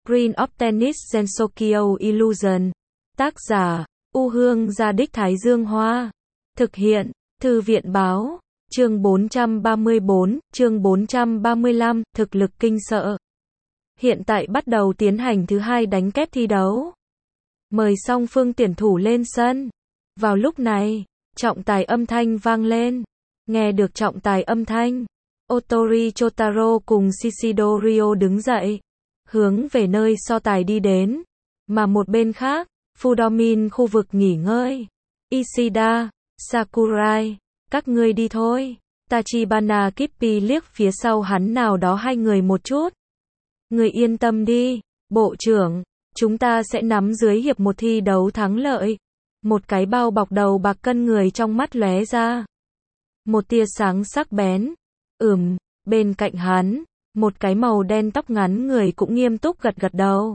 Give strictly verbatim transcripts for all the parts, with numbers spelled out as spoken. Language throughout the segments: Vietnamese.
Green of Tennis Gensokyo Illusion. Tác giả, U Hương Gia Đích Thái Dương Hoa. Thực hiện, Thư viện Báo. Chương bốn trăm ba mươi bốn, chương bốn trăm ba mươi lăm, thực lực kinh sợ. Hiện tại bắt đầu tiến hành thứ hai đánh kép thi đấu. Mời song phương tuyển thủ lên sân. Vào lúc này, trọng tài âm thanh vang lên. Nghe được trọng tài âm thanh, Otori Chotaro cùng Shishido Ryo đứng dậy, hướng về nơi so tài đi đến. Mà một bên khác, Fudomin khu vực nghỉ ngơi. Ishida, Sakurai, các ngươi đi thôi. Tachibana Kippi liếc phía sau hắn nào đó hai người một chút. Người yên tâm đi, bộ trưởng, chúng ta sẽ nắm dưới hiệp một thi đấu thắng lợi. Một cái bao bọc đầu bạc cân người trong mắt lóe ra. Một tia sáng sắc bén. Ừm, bên cạnh hắn, một cái màu đen tóc ngắn người cũng nghiêm túc gật gật đầu.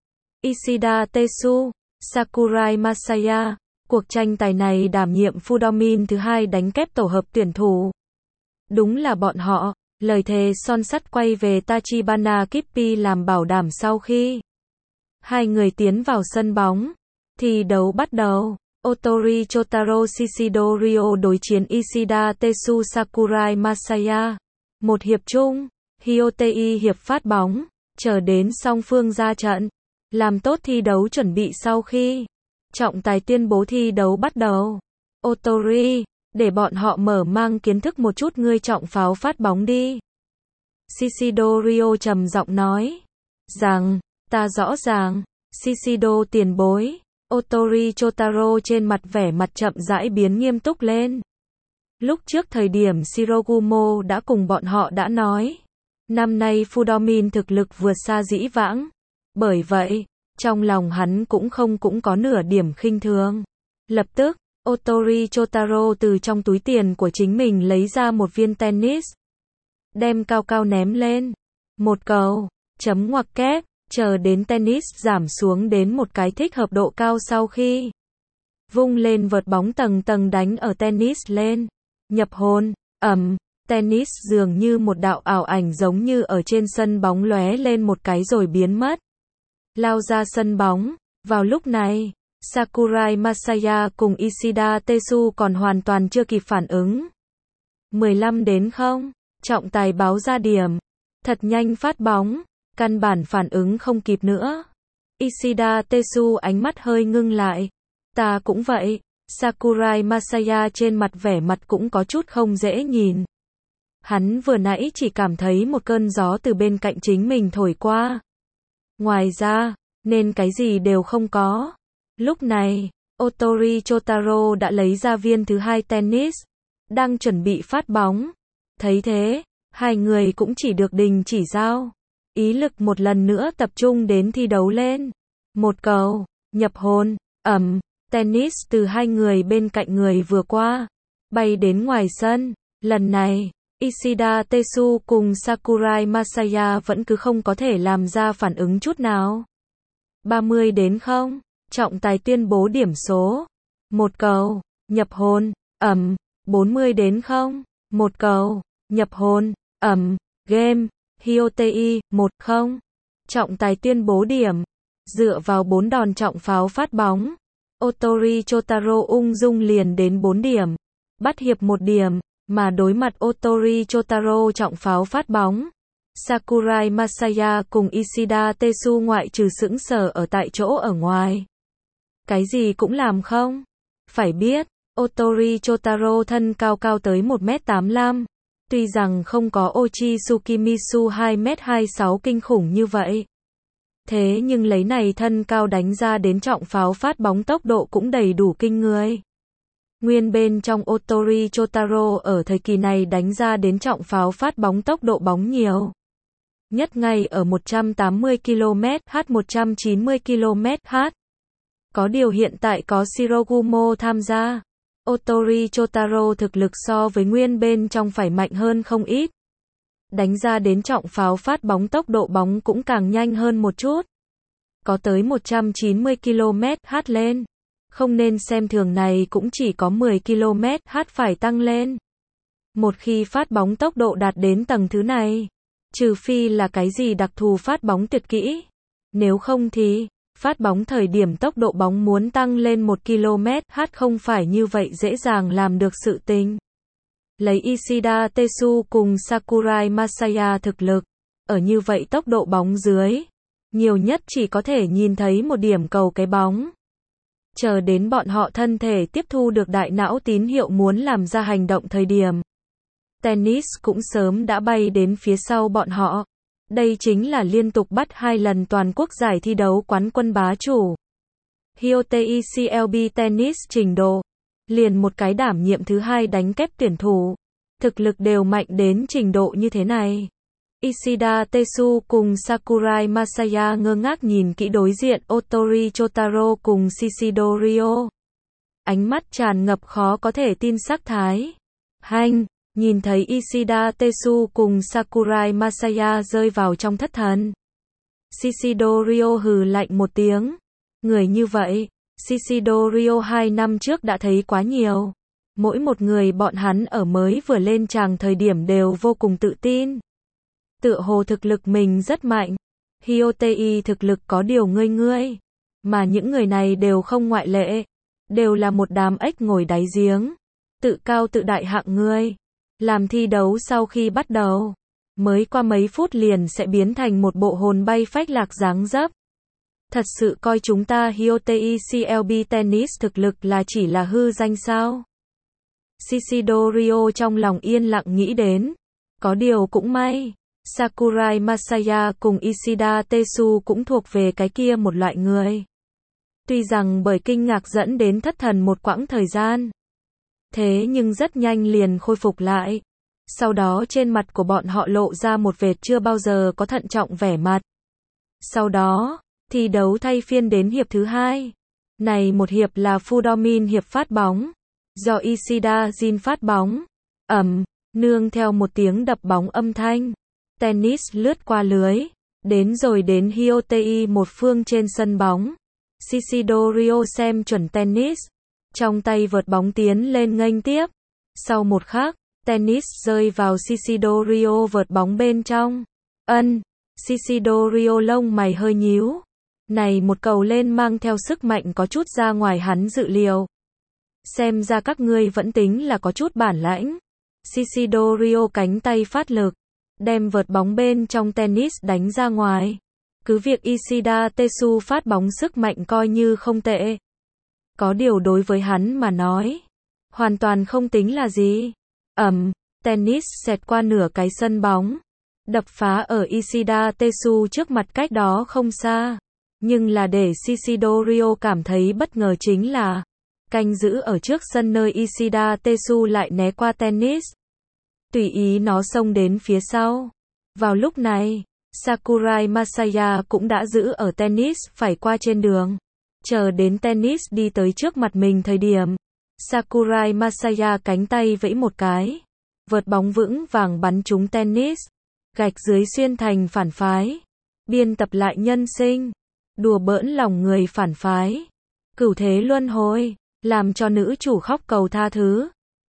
Ishida Tetsu, Sakurai Masaya, cuộc tranh tài này đảm nhiệm Fudomin thứ hai đánh kép tổ hợp tuyển thủ. Đúng là bọn họ, lời thề son sắt quay về Tachibana Kippi làm bảo đảm sau khi hai người tiến vào sân bóng. Thi đấu bắt đầu. Otori Chotaro Shishido Ryo đối chiến Ishida Tetsu Sakurai Masaya. Một hiệp chung, Hyotei hiệp phát bóng, chờ đến song phương ra trận, làm tốt thi đấu chuẩn bị sau khi trọng tài tuyên bố thi đấu bắt đầu. Otori, để bọn họ mở mang kiến thức một chút ngươi trọng pháo phát bóng đi. Shishido Ryo trầm giọng nói. Rằng, ta rõ ràng. Shishido tiền bối. Otori Chotaro trên mặt vẻ mặt chậm rãi biến nghiêm túc lên. Lúc trước thời điểm Shirogumo đã cùng bọn họ đã nói. Năm nay Fudomin thực lực vượt xa dĩ vãng. Bởi vậy, trong lòng hắn cũng không cũng có nửa điểm khinh thường. Lập tức, Otori Chotaro từ trong túi tiền của chính mình lấy ra một viên tennis. Đem cao cao ném lên. Một cầu, chấm ngoặc kép. Chờ đến tennis giảm xuống đến một cái thích hợp độ cao sau khi vung lên vợt bóng tầng tầng đánh ở tennis lên. Nhập hồn, ầm, tennis dường như một đạo ảo ảnh giống như ở trên sân bóng lóe lên một cái rồi biến mất. Lao ra sân bóng. Vào lúc này, Sakurai Masaya cùng Ishida Tetsu còn hoàn toàn chưa kịp phản ứng. mười lăm đến không, trọng tài báo ra điểm. Thật nhanh phát bóng. Căn bản phản ứng không kịp nữa. Ishida Tetsu ánh mắt hơi ngưng lại. Ta cũng vậy. Sakurai Masaya trên mặt vẻ mặt cũng có chút không dễ nhìn. Hắn vừa nãy chỉ cảm thấy một cơn gió từ bên cạnh chính mình thổi qua. Ngoài ra, nên cái gì đều không có. Lúc này, Otori Chotaro đã lấy ra viên thứ hai tennis. Đang chuẩn bị phát bóng. Thấy thế, hai người cũng chỉ được đình chỉ giao. Ý lực một lần nữa tập trung đến thi đấu lên. Một cầu, nhập hồn, ầm, tennis từ hai người bên cạnh người vừa qua, bay đến ngoài sân. Lần này, Ishida Tetsu cùng Sakurai Masaya vẫn cứ không có thể làm ra phản ứng chút nào. ba mươi đến không, trọng tài tuyên bố điểm số. Một cầu, nhập hồn, ầm, bốn mươi đến không, một cầu, nhập hồn, ầm, game. Hyotei, một không. Trọng tài tuyên bố điểm. Dựa vào bốn đòn trọng pháo phát bóng, Otori Chotaro ung dung liền đến bốn điểm. Bắt hiệp một điểm, mà đối mặt Otori Chotaro trọng pháo phát bóng. Sakurai Masaya cùng Ishida Tetsu ngoại trừ sững sờ ở tại chỗ ở ngoài. Cái gì cũng làm không? Phải biết, Otori Chotaro thân cao cao tới một mét tám mươi lăm. Tuy rằng không có Ochi Tsukimisu hai mét hai mươi sáu kinh khủng như vậy. Thế nhưng lấy này thân cao đánh ra đến trọng pháo phát bóng tốc độ cũng đầy đủ kinh người. Nguyên bên trong Otori Chotaro ở thời kỳ này đánh ra đến trọng pháo phát bóng tốc độ bóng nhiều. Nhất ngay ở một trăm tám mươi ki lô mét h một trăm chín mươi ki lô mét h. Có điều hiện tại có Shirogumo tham gia. Otori Chotaro thực lực so với nguyên bên trong phải mạnh hơn không ít. Đánh ra đến trọng pháo phát bóng tốc độ bóng cũng càng nhanh hơn một chút. Có tới một trăm chín mươi ki lô mét h lên. Không nên xem thường này cũng chỉ có mười ki lô mét h phải tăng lên. Một khi phát bóng tốc độ đạt đến tầng thứ này, trừ phi là cái gì đặc thù phát bóng tuyệt kỹ. Nếu không thì, phát bóng thời điểm tốc độ bóng muốn tăng lên một ki lô mét h không phải như vậy dễ dàng làm được sự tình. Lấy Ishida Tetsu cùng Sakurai Masaya thực lực, ở như vậy tốc độ bóng dưới, nhiều nhất chỉ có thể nhìn thấy một điểm cầu cái bóng. Chờ đến bọn họ thân thể tiếp thu được đại não tín hiệu muốn làm ra hành động thời điểm, tennis cũng sớm đã bay đến phía sau bọn họ. Đây chính là liên tục bắt hai lần toàn quốc giải thi đấu quán quân bá chủ. Hyotei xê lờ bê Tennis trình độ, liền một cái đảm nhiệm thứ hai đánh kép tuyển thủ, thực lực đều mạnh đến trình độ như thế này. Ishida Tetsu cùng Sakurai Masaya ngơ ngác nhìn kỹ đối diện Otori Chotaro cùng Shishido Ryo. Ánh mắt tràn ngập khó có thể tin sắc thái. Hanh, nhìn thấy Ishida Tetsu cùng Sakurai Masaya rơi vào trong thất thần. Shishido Ryo hừ lạnh một tiếng. Người như vậy, Shishido Ryo hai năm trước đã thấy quá nhiều. Mỗi một người bọn hắn ở mới vừa lên tràng thời điểm đều vô cùng tự tin. Tựa hồ thực lực mình rất mạnh. Hyotei thực lực có điều ngươi ngươi. Mà những người này đều không ngoại lệ. Đều là một đám ếch ngồi đáy giếng. Tự cao tự đại hạng ngươi. Làm thi đấu sau khi bắt đầu, mới qua mấy phút liền sẽ biến thành một bộ hồn bay phách lạc dáng dấp. Thật sự coi chúng ta Hyotei xê lờ bê Tennis thực lực là chỉ là hư danh sao? Shishido Ryo trong lòng yên lặng nghĩ đến. Có điều cũng may, Sakurai Masaya cùng Ishida Tetsu cũng thuộc về cái kia một loại người. Tuy rằng bởi kinh ngạc dẫn đến thất thần một quãng thời gian, thế nhưng rất nhanh liền khôi phục lại. Sau đó trên mặt của bọn họ lộ ra một vệt chưa bao giờ có thận trọng vẻ mặt. Sau đó, thi đấu thay phiên đến hiệp thứ hai. Này một hiệp là Fudomin hiệp phát bóng, do Ishida Jin phát bóng. Ầm, nương theo một tiếng đập bóng âm thanh, tennis lướt qua lưới, đến rồi đến Hyotei một phương trên sân bóng. Shishido Ryo xem chuẩn tennis, trong tay vợt bóng tiến lên nghênh tiếp. Sau một khắc, tennis rơi vào Shishido Ryo vợt bóng bên trong. Ân, Shishido Ryo lông mày hơi nhíu. Này một cầu lên mang theo sức mạnh có chút ra ngoài hắn dự liệu. Xem ra các ngươi vẫn tính là có chút bản lãnh. Shishido Ryo cánh tay phát lực, đem vợt bóng bên trong tennis đánh ra ngoài. Cứ việc Ishida Tetsu phát bóng sức mạnh coi như không tệ. Có điều đối với hắn mà nói, hoàn toàn không tính là gì. Ầm, tennis xẹt qua nửa cái sân bóng, đập phá ở Ishida Tetsu trước mặt cách đó không xa. Nhưng là để Shishido Ryo cảm thấy bất ngờ chính là, canh giữ ở trước sân nơi Ishida Tetsu lại né qua tennis. Tùy ý nó xông đến phía sau. Vào lúc này, Sakurai Masaya cũng đã giữ ở tennis phải qua trên đường. Chờ đến tennis đi tới trước mặt mình thời điểm, Sakurai Masaya cánh tay vẫy một cái. Vợt bóng vững vàng bắn trúng tennis. Gạch dưới xuyên thành phản phái. Biên tập lại nhân sinh. Đùa bỡn lòng người phản phái. Cửu thế luân hồi. Làm cho nữ chủ khóc cầu tha thứ.